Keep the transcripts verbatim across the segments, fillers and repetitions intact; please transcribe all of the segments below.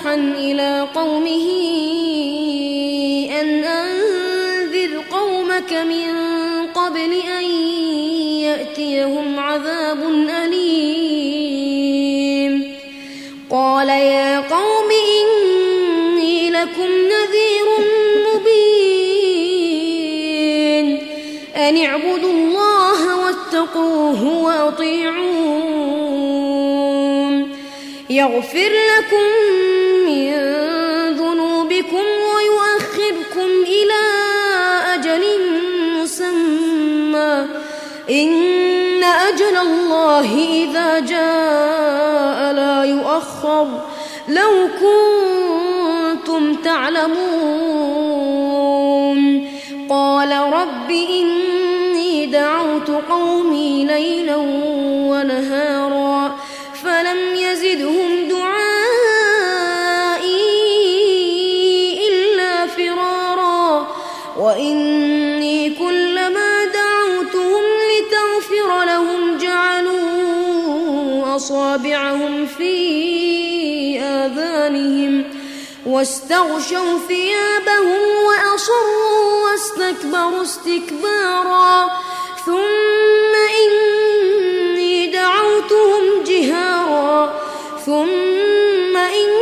نوحا إلى قومه أن أنذر قومك من قبل أن يأتيهم عذاب أليم قال يا قوم إني لكم نذير مبين أن اعبدوا الله واتقوه وأطيعون يغفر لكم من ذنوبكم ويؤخركم إلى أجل مسمى إن أجل الله إذا جاء لا يؤخر لو كنتم تعلمون قال رب إني دعوت قومي ليلا ونهارا فلم يزدهم دعائي إلا فرارا وإني كلما دعوتهم لتغفر لهم جعلوا أصابعهم في آذانهم واستغشوا ثيابهم وأصروا واستكبروا استكبارا ثم إني دعوتهم جهارا ثم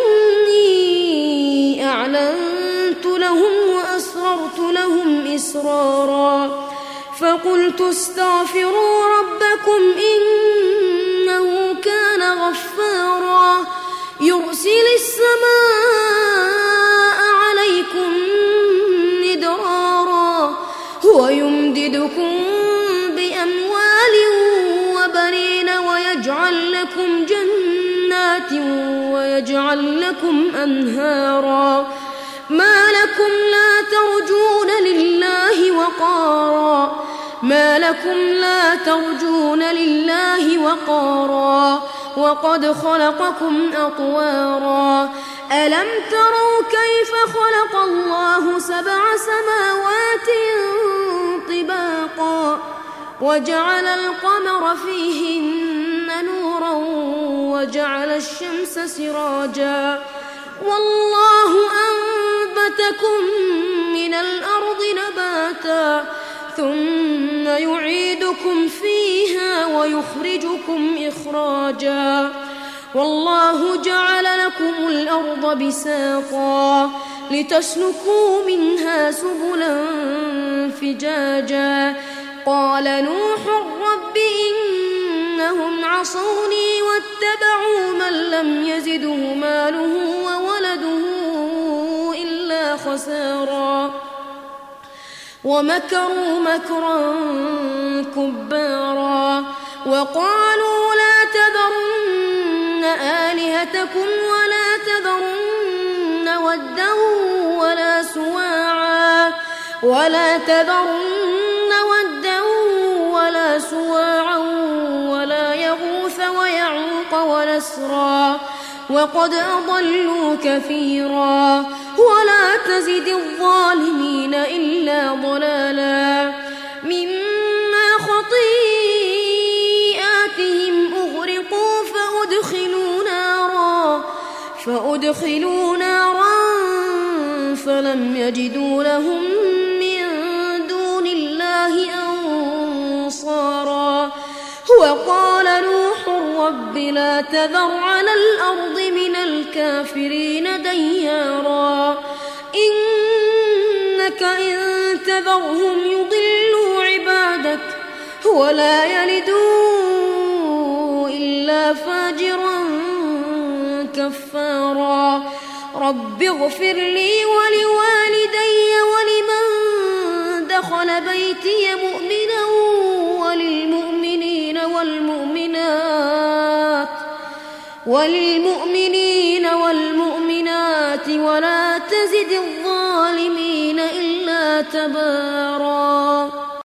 إني أعلنت لهم وأسررت لهم إسرارا فقلت استغفروا ربكم إنه كان غفارا يرسل السماء عليكم مدرارا ويمددكم بأموال وبنين ويجعل لكم جنات ويجعل لكم أنهارا ما لكم لا ترجون لله وقارا ما لكم لا ترجون لله وقارا وقد خلقكم أطوارا ألم تروا كيف خلق الله سبع سماوات طباقا وجعل القمر فيهن نورا وجعل الشمس سراجا والله أنبتكم من الأرض نباتا ثم يعيدكم فيها ويخرجكم إخراجا والله جعل لكم الأرض بساطا لتسلكوا منها سبلا فجاجا قال نوح رب إنهم عصوني واتبعوا من لم يزده ماله وولده إلا خسارا ومكروا مكرا كبارا وقالوا لا تذرن آلهتكم ولا تذرن ودا ولا سواعا ولا تذرن ودا ولا سواعا ولا يغوث ويعوق ونسرا وقد أضلوا كثيرا ولا تزد الظالمين إلا ضلالا مما خطيئاتهم أغرقوا فأدخلوا نارا فأدخلوا نارا فلم يجدوا لهم من دون الله أنصارا وقال نوح رب لا تذر على الأرض من الكافرين ديارا إنك إن تذرهم يضلوا عبادك ولا يلدوا إلا فاجرا كفارا رب اغفر لي ولوالدي ولمن دخل بيتي مؤمنا وللمؤمنين والمؤمنات وللمؤمنين والمؤمنات ولا تزد الظالمين إلا تبارا.